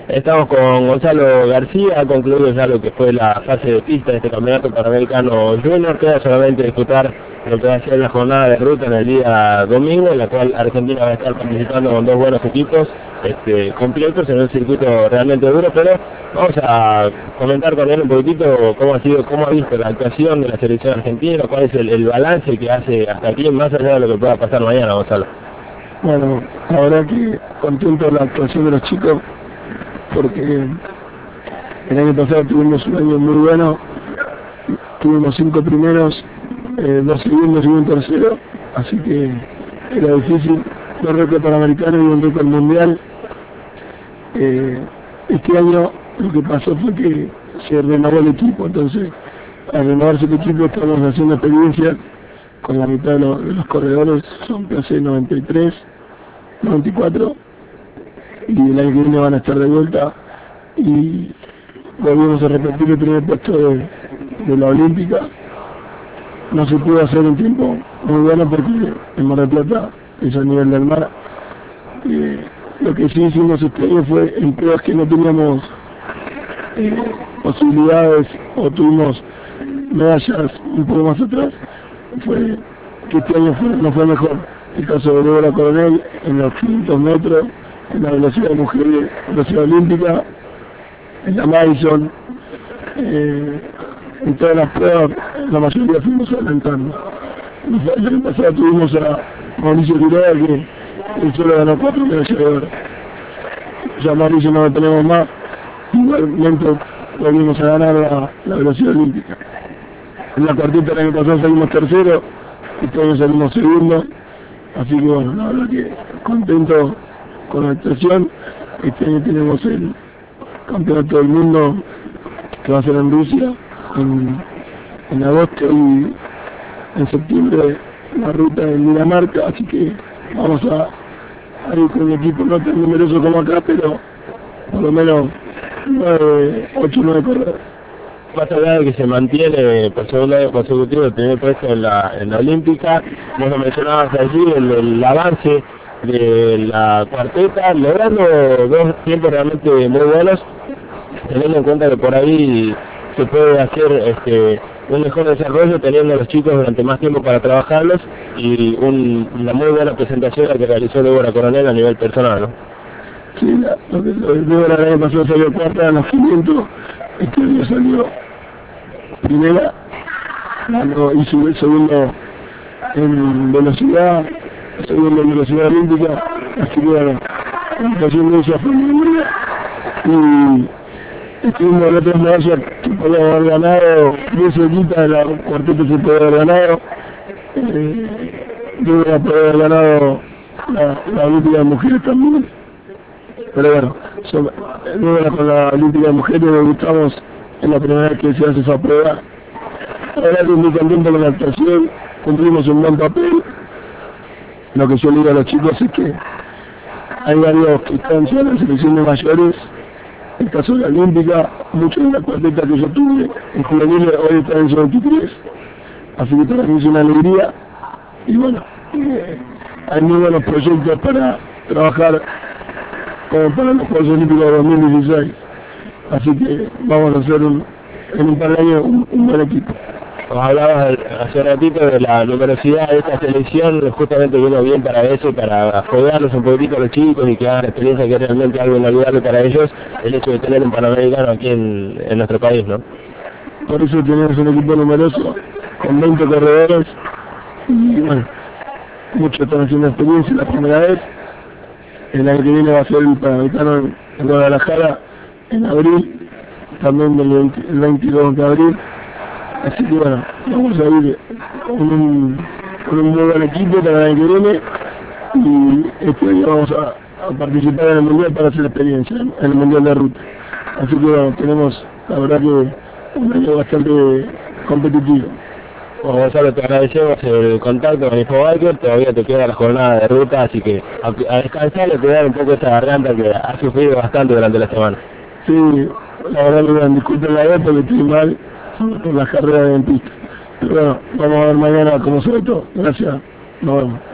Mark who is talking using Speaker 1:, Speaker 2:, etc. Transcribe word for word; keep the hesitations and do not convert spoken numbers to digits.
Speaker 1: Estamos con Gonzalo García, ha concluido ya lo que fue la fase de pista de este campeonato panamericano junior. Queda solamente disputar lo que va a ser la jornada de ruta en el día domingo, en la cual Argentina va a estar participando con dos buenos equipos este, completos en un circuito realmente duro, pero vamos a comentar con él un poquitito cómo ha sido, cómo ha visto la actuación de la selección argentina, cuál es el, el balance que hace hasta aquí, más allá de lo que pueda pasar mañana, Gonzalo.
Speaker 2: Bueno, la verdad que contento de la actuación de los chicos, porque el año pasado tuvimos un año muy bueno, tuvimos cinco primeros, eh, dos segundos y un tercero, así que era difícil, dos récords panamericanos y un récord mundial. Eh, este año lo que pasó fue que se renovó el equipo, entonces al renovarse el equipo estamos haciendo experiencias con la mitad de los, de los corredores, son clase noventa y tres, noventa y cuatro, y el año que viene van a estar de vuelta y volvemos a repetir el primer puesto de, de la Olímpica. No se pudo hacer un tiempo muy bueno porque en Mar del Plata es a nivel del mar. Eh, lo que sí hicimos este año fue en pruebas que no teníamos eh, posibilidades o tuvimos medallas un poco más atrás, fue que este año fue, no fue mejor. El caso de Débora Coronel en los quinientos metros, en la velocidad de mujeres, velocidad olímpica, en la Madison, eh, en todas las pruebas, la mayoría fuimos adelantando. El año pasado tuvimos a Mauricio Quiroga, que él solo ganó cuatro medallas de oro. Ya Mauricio no lo tenemos más, igualmente volvimos a ganar la, la velocidad olímpica. En la cuarteta el año pasado salimos tercero, este año salimos segundo, así que bueno, la verdad que contento con la actuación. Este año tenemos el campeonato del mundo que va a ser en Rusia en, en agosto y en septiembre la ruta en Dinamarca, así que vamos a, a ir con un equipo no tan numeroso como acá, pero por lo menos ocho o nueve corredores.
Speaker 1: Más allá de que se mantiene por segundo año consecutivo el primer puesto en la, en la Olímpica, como lo mencionabas allí, el, el avance de la cuarteta, logrando dos tiempos realmente muy buenos, teniendo en cuenta que por ahí se puede hacer este, un mejor desarrollo teniendo a los chicos durante más tiempo para trabajarlos y un, una muy buena presentación la que realizó Débora Coronel a nivel personal, ¿no?
Speaker 2: Sí, la, lo que lo, Débora el año pasado salió cuarta en los quinientos, este año salió primera, ganó, hizo el segundo en velocidad, segundo en velocidad olímpica, así que bueno, la situación de ella fue muy buena y estuvimos en otras medallas que podíamos haber ganado, bien cerquita de la cuarteta se podía haber ganado, eh, Débora podía haber ganado la, la olímpica de mujeres también, pero bueno, so, Débora con la olímpica de mujeres debutamos en la primera vez que se hace esa prueba. La verdad que muy contento con la actuación, cumplimos un buen papel. Lo que yo le digo a los chicos es que hay varios que están ya en la selección de mayores, el caso de la olímpica, muchos de la cuarteta que yo tuve, en juveniles hoy están en su veintitrés, así que para mí es una alegría, y bueno, eh, hay muy buenos proyectos para trabajar como para los Juegos Olímpicos de dos mil dieciséis. Así que vamos a hacer un, en un par de años un, un buen equipo.
Speaker 1: Como hablabas hace un ratito de la numerosidad de esta selección, justamente vino bien para eso, para apoyarlos un poquitito a los chicos y que hagan experiencia que es realmente algo inolvidable para ellos, el hecho de tener un panamericano aquí en, en nuestro país, ¿no?
Speaker 2: Por eso tenemos un equipo numeroso, con veinte corredores, y bueno, muchos están haciendo experiencia la primera vez. El año que viene va a ser el panamericano en, en Guadalajara, en abril, también el, veinte, el veintidós de abril, así que bueno, vamos a ir con un, con un muy buen equipo para el año que viene y este año vamos a, a participar en el mundial para hacer experiencia, en el mundial de ruta, así que bueno, tenemos la verdad que un año bastante competitivo.
Speaker 1: Bueno, Gonzalo, te agradecemos el contacto con InfoBiker, todavía te queda la jornada de ruta, así que a, a descansar y a cuidar un poco esa garganta que ha sufrido bastante durante la semana.
Speaker 2: Sí, la verdad que me disculpen la edad porque estoy mal por las carreras de dentista. Pero bueno, vamos a ver mañana cómo se ve todo. Gracias, nos vemos.